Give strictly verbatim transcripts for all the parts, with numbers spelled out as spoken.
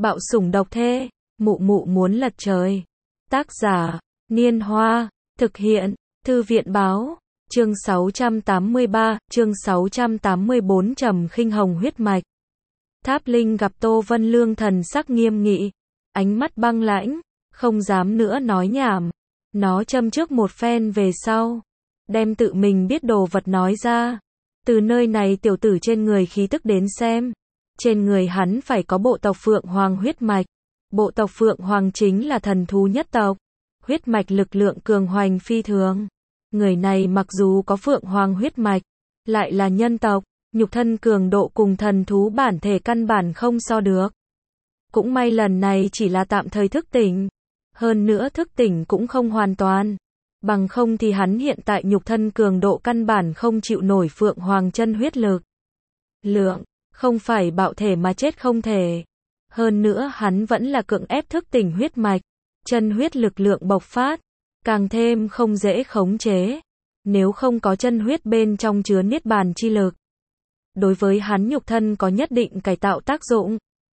Bạo sủng độc thê, mụ mụ muốn lật trời. Tác giả, Niên Hoa, thực hiện, Thư viện báo, chương sáu trăm tám mươi ba, chương sáu trăm tám mươi bốn Trầm Khinh Hồng huyết mạch. Tháp Linh gặp Tô Vân Lương thần sắc nghiêm nghị, ánh mắt băng lãnh, không dám nữa nói nhảm. Nó châm trước một phen về sau, đem tự mình biết đồ vật nói ra. Từ nơi này tiểu tử trên người khí tức đến xem, trên người hắn phải có bộ tộc Phượng Hoàng huyết mạch. Bộ tộc Phượng Hoàng chính là thần thú nhất tộc, huyết mạch lực lượng cường hoành phi thường. Người này mặc dù có Phượng Hoàng huyết mạch, lại là nhân tộc, nhục thân cường độ cùng thần thú bản thể căn bản không so được. Cũng may lần này chỉ là tạm thời thức tỉnh, hơn nữa thức tỉnh cũng không hoàn toàn. Bằng không thì hắn hiện tại nhục thân cường độ căn bản không chịu nổi Phượng Hoàng chân huyết lực lượng, không phải bạo thể mà chết không thể. Hơn nữa hắn vẫn là cưỡng ép thức tỉnh huyết mạch, chân huyết lực lượng bộc phát, càng thêm không dễ khống chế. Nếu không có chân huyết bên trong chứa niết bàn chi lực, đối với hắn nhục thân có nhất định cải tạo tác dụng.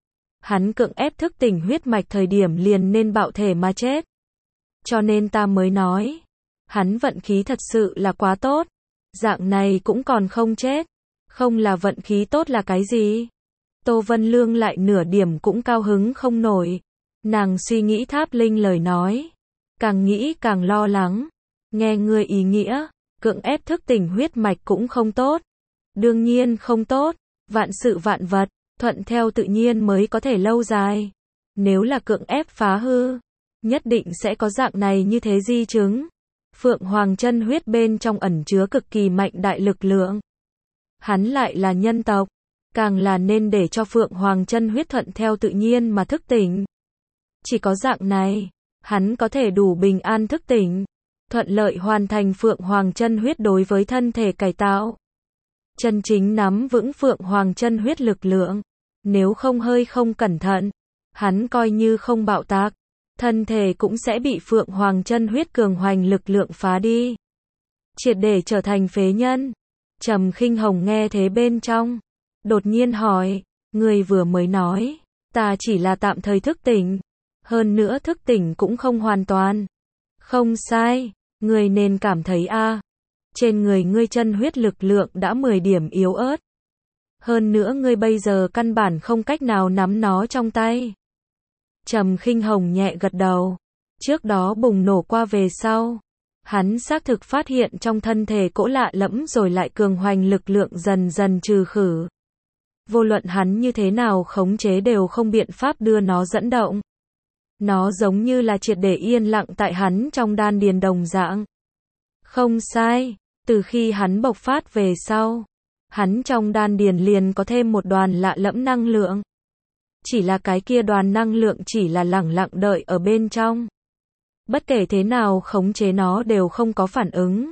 Hắn cưỡng ép thức tỉnh huyết mạch thời điểm liền nên bạo thể mà chết. Cho nên ta mới nói, hắn vận khí thật sự là quá tốt, dạng này cũng còn không chết. Không là vận khí tốt là cái gì? Tô Vân Lương lại nửa điểm cũng cao hứng không nổi. Nàng suy nghĩ Tháp Linh lời nói, càng nghĩ càng lo lắng. Nghe ngươi ý nghĩa, cưỡng ép thức tỉnh huyết mạch cũng không tốt. Đương nhiên không tốt, vạn sự vạn vật, thuận theo tự nhiên mới có thể lâu dài. Nếu là cưỡng ép phá hư, nhất định sẽ có dạng này như thế di chứng. Phượng Hoàng chân huyết bên trong ẩn chứa cực kỳ mạnh đại lực lượng. Hắn lại là nhân tộc, càng là nên để cho Phượng Hoàng chân huyết thuận theo tự nhiên mà thức tỉnh. Chỉ có dạng này, hắn có thể đủ bình an thức tỉnh, thuận lợi hoàn thành Phượng Hoàng chân huyết đối với thân thể cải tạo. Chân chính nắm vững Phượng Hoàng chân huyết lực lượng, nếu không hơi không cẩn thận, hắn coi như không bạo tạc, thân thể cũng sẽ bị Phượng Hoàng chân huyết cường hoành lực lượng phá đi, triệt để trở thành phế nhân. Trầm Khinh Hồng nghe thế bên trong, đột nhiên hỏi, người vừa mới nói, ta chỉ là tạm thời thức tỉnh, hơn nữa thức tỉnh cũng không hoàn toàn. Không sai, người nên cảm thấy a, à, trên người ngươi chân huyết lực lượng đã mười điểm yếu ớt. Hơn nữa ngươi bây giờ căn bản không cách nào nắm nó trong tay. Trầm Khinh Hồng nhẹ gật đầu. Trước đó bùng nổ qua về sau, hắn xác thực phát hiện trong thân thể cỗ lạ lẫm rồi lại cường hoành lực lượng dần dần trừ khử. Vô luận hắn như thế nào khống chế đều không biện pháp đưa nó dẫn động. Nó giống như là triệt để yên lặng tại hắn trong đan điền đồng dạng. Không sai, từ khi hắn bộc phát về sau, hắn trong đan điền liền có thêm một đoàn lạ lẫm năng lượng. Chỉ là cái kia đoàn năng lượng chỉ là lẳng lặng đợi ở bên trong. Bất kể thế nào khống chế nó đều không có phản ứng.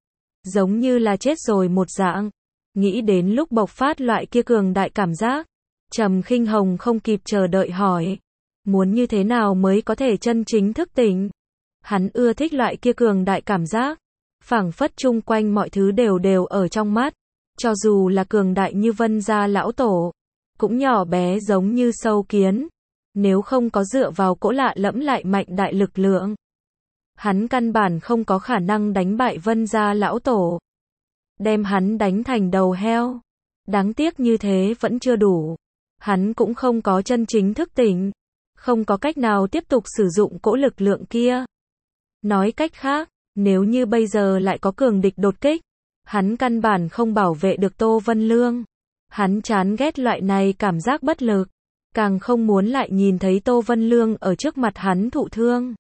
Giống như là chết rồi một dạng. Nghĩ đến lúc bộc phát loại kia cường đại cảm giác, Trầm Khinh Hồng không kịp chờ đợi hỏi. Muốn như thế nào mới có thể chân chính thức tỉnh? Hắn ưa thích loại kia cường đại cảm giác. Phảng phất chung quanh mọi thứ đều đều ở trong mắt. Cho dù là cường đại như Vân gia lão tổ, cũng nhỏ bé giống như sâu kiến. Nếu không có dựa vào cỗ lạ lẫm lại mạnh đại lực lượng, hắn căn bản không có khả năng đánh bại Vân gia lão tổ. Đem hắn đánh thành đầu heo. Đáng tiếc như thế vẫn chưa đủ. Hắn cũng không có chân chính thức tỉnh. Không có cách nào tiếp tục sử dụng cỗ lực lượng kia. Nói cách khác, nếu như bây giờ lại có cường địch đột kích, hắn căn bản không bảo vệ được Tô Vân Lương. Hắn chán ghét loại này cảm giác bất lực. Càng không muốn lại nhìn thấy Tô Vân Lương ở trước mặt hắn thụ thương.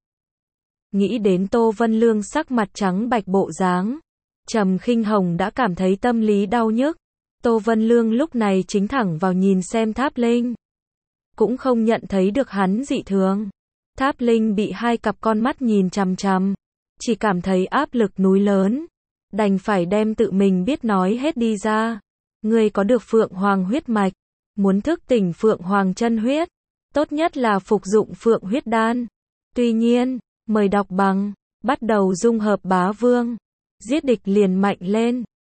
Nghĩ đến Tô Vân Lương sắc mặt trắng bạch bộ dáng, Trầm Khinh Hồng đã cảm thấy tâm lý đau nhức. Tô Vân Lương lúc này chính thẳng vào nhìn xem Tháp Linh, cũng không nhận thấy được hắn dị thường. Tháp Linh bị hai cặp con mắt nhìn chằm chằm, chỉ cảm thấy áp lực núi lớn, đành phải đem tự mình biết nói hết đi ra. Ngươi có được Phượng Hoàng huyết mạch, muốn thức tỉnh Phượng Hoàng chân huyết, tốt nhất là phục dụng Phượng huyết đan. Tuy nhiên, mời đọc bằng, bắt đầu dung hợp bá vương, giết địch liền mạnh lên.